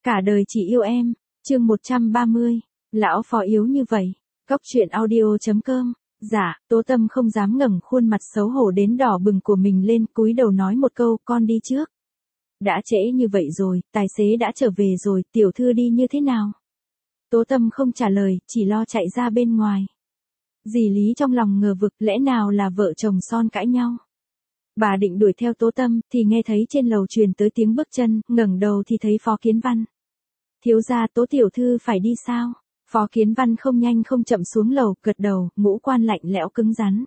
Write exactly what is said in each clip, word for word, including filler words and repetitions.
Cả đời chỉ yêu em, chương một trăm ba mươi, lão phó yếu như vậy. Cóc truyện audio chấm com. Dạ, Tố Tâm không dám ngẩng khuôn mặt xấu hổ đến đỏ bừng của mình lên, cúi đầu nói một câu, con đi trước. Đã trễ như vậy rồi, tài xế đã trở về rồi, tiểu thư đi như thế nào? Tố Tâm không trả lời, chỉ lo chạy ra bên ngoài. Dì Lý trong lòng ngờ vực, lẽ nào là vợ chồng son cãi nhau? Bà định đuổi theo Tố Tâm, thì nghe thấy trên lầu truyền tới tiếng bước chân, ngẩng đầu thì thấy Phó Kiến Văn. Thiếu gia, Tố tiểu thư phải đi sao? Phó Kiến Văn không nhanh không chậm xuống lầu, gật đầu, ngũ quan lạnh lẽo cứng rắn.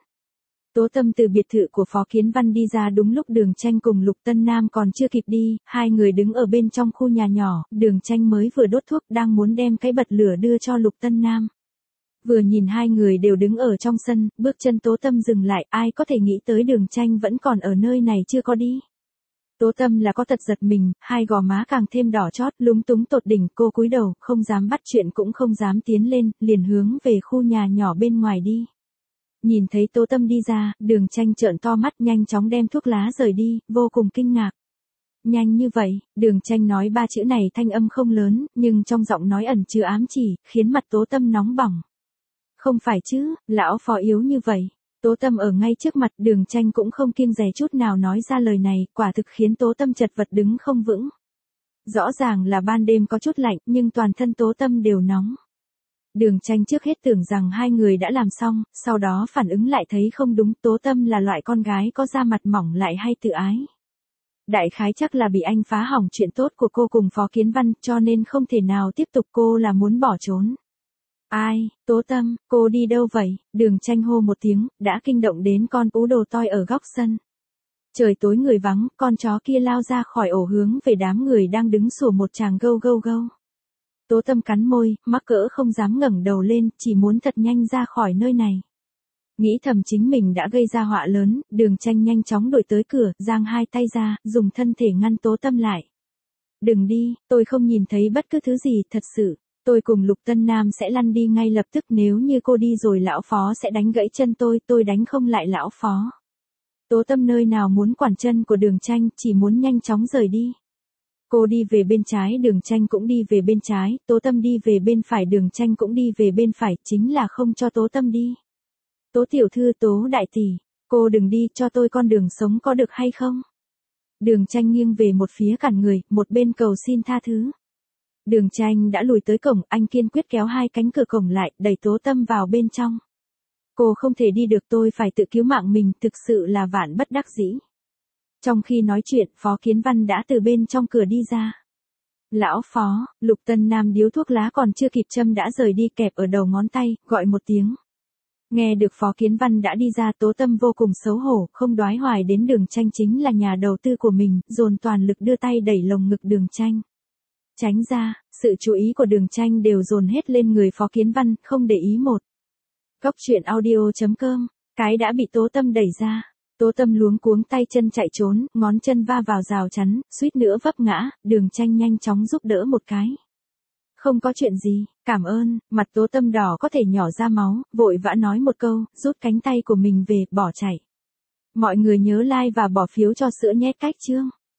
Tố Tâm từ biệt thự của Phó Kiến Văn đi ra đúng lúc Đường Tranh cùng Lục Tân Nam còn chưa kịp đi, hai người đứng ở bên trong khu nhà nhỏ, Đường Tranh mới vừa đốt thuốc đang muốn đem cái bật lửa đưa cho Lục Tân Nam. Vừa nhìn hai người đều đứng ở trong sân, bước chân Tố Tâm dừng lại, ai có thể nghĩ tới Đường Tranh vẫn còn ở nơi này chưa có đi. Tố Tâm là có tật giật mình, hai gò má càng thêm đỏ chót, lúng túng tột đỉnh, cô cúi đầu, không dám bắt chuyện cũng không dám tiến lên, liền hướng về khu nhà nhỏ bên ngoài đi. Nhìn thấy Tố Tâm đi ra, Đường Tranh trợn to mắt nhanh chóng đem thuốc lá rời đi, vô cùng kinh ngạc. Nhanh như vậy, Đường Tranh nói ba chữ này thanh âm không lớn, nhưng trong giọng nói ẩn chứa ám chỉ, khiến mặt Tố Tâm nóng bỏng. Không phải chứ, lão phó yếu như vậy. Tố Tâm ở ngay trước mặt, Đường Tranh cũng không kiêng dè chút nào nói ra lời này, quả thực khiến Tố Tâm chật vật đứng không vững. Rõ ràng là ban đêm có chút lạnh, nhưng toàn thân Tố Tâm đều nóng. Đường Tranh trước hết tưởng rằng hai người đã làm xong, sau đó phản ứng lại thấy không đúng, Tố Tâm là loại con gái có da mặt mỏng lại hay tự ái. Đại khái chắc là bị anh phá hỏng chuyện tốt của cô cùng Phó Kiến Văn, cho nên không thể nào tiếp tục, cô là muốn bỏ trốn. Ai, Tố Tâm, cô đi đâu vậy? Đường Tranh hô một tiếng, đã kinh động đến con ú đồ toi ở góc sân. Trời tối người vắng, con chó kia lao ra khỏi ổ hướng về đám người đang đứng sủa một tràng gâu gâu gâu. Tố Tâm cắn môi, mắc cỡ không dám ngẩng đầu lên, chỉ muốn thật nhanh ra khỏi nơi này. Nghĩ thầm chính mình đã gây ra họa lớn, Đường Tranh nhanh chóng đuổi tới cửa, giang hai tay ra, dùng thân thể ngăn Tố Tâm lại. Đừng đi, tôi không nhìn thấy bất cứ thứ gì, thật sự. Tôi cùng Lục Tân Nam sẽ lăn đi ngay lập tức, nếu như cô đi rồi lão phó sẽ đánh gãy chân tôi, tôi đánh không lại lão phó. Tố Tâm nơi nào muốn quản chân của Đường Tranh, chỉ muốn nhanh chóng rời đi. Cô đi về bên trái, Đường Tranh cũng đi về bên trái, Tố Tâm đi về bên phải, Đường Tranh cũng đi về bên phải, chính là không cho Tố Tâm đi. Tố tiểu thư, Tố đại tỷ, cô đừng đi, cho tôi con đường sống có được hay không? Đường Tranh nghiêng về một phía cản người, một bên cầu xin tha thứ. Đường Tranh đã lùi tới cổng, anh kiên quyết kéo hai cánh cửa cổng lại, đẩy Tố Tâm vào bên trong. Cô không thể đi được, tôi phải tự cứu mạng mình, thực sự là vạn bất đắc dĩ. Trong khi nói chuyện, Phó Kiến Văn đã từ bên trong cửa đi ra. Lão phó, Lục Tân Nam điếu thuốc lá còn chưa kịp châm đã rời đi, kẹp ở đầu ngón tay, gọi một tiếng. Nghe được Phó Kiến Văn đã đi ra, Tố Tâm vô cùng xấu hổ, không đoái hoài đến Đường Tranh chính là nhà đầu tư của mình, dồn toàn lực đưa tay đẩy lồng ngực Đường Tranh. Tránh ra, sự chú ý của Đường Tranh đều dồn hết lên người Phó Kiến Văn, không để ý một. Cóc truyện audio chấm com, cái đã bị Tố Tâm đẩy ra. Tố Tâm luống cuống tay chân chạy trốn, ngón chân va vào rào chắn, suýt nữa vấp ngã, Đường Tranh nhanh chóng giúp đỡ một cái. Không có chuyện gì, cảm ơn, mặt Tố Tâm đỏ có thể nhỏ ra máu, vội vã nói một câu, rút cánh tay của mình về, bỏ chạy. Mọi người nhớ like và bỏ phiếu cho sữa nhét cách chương.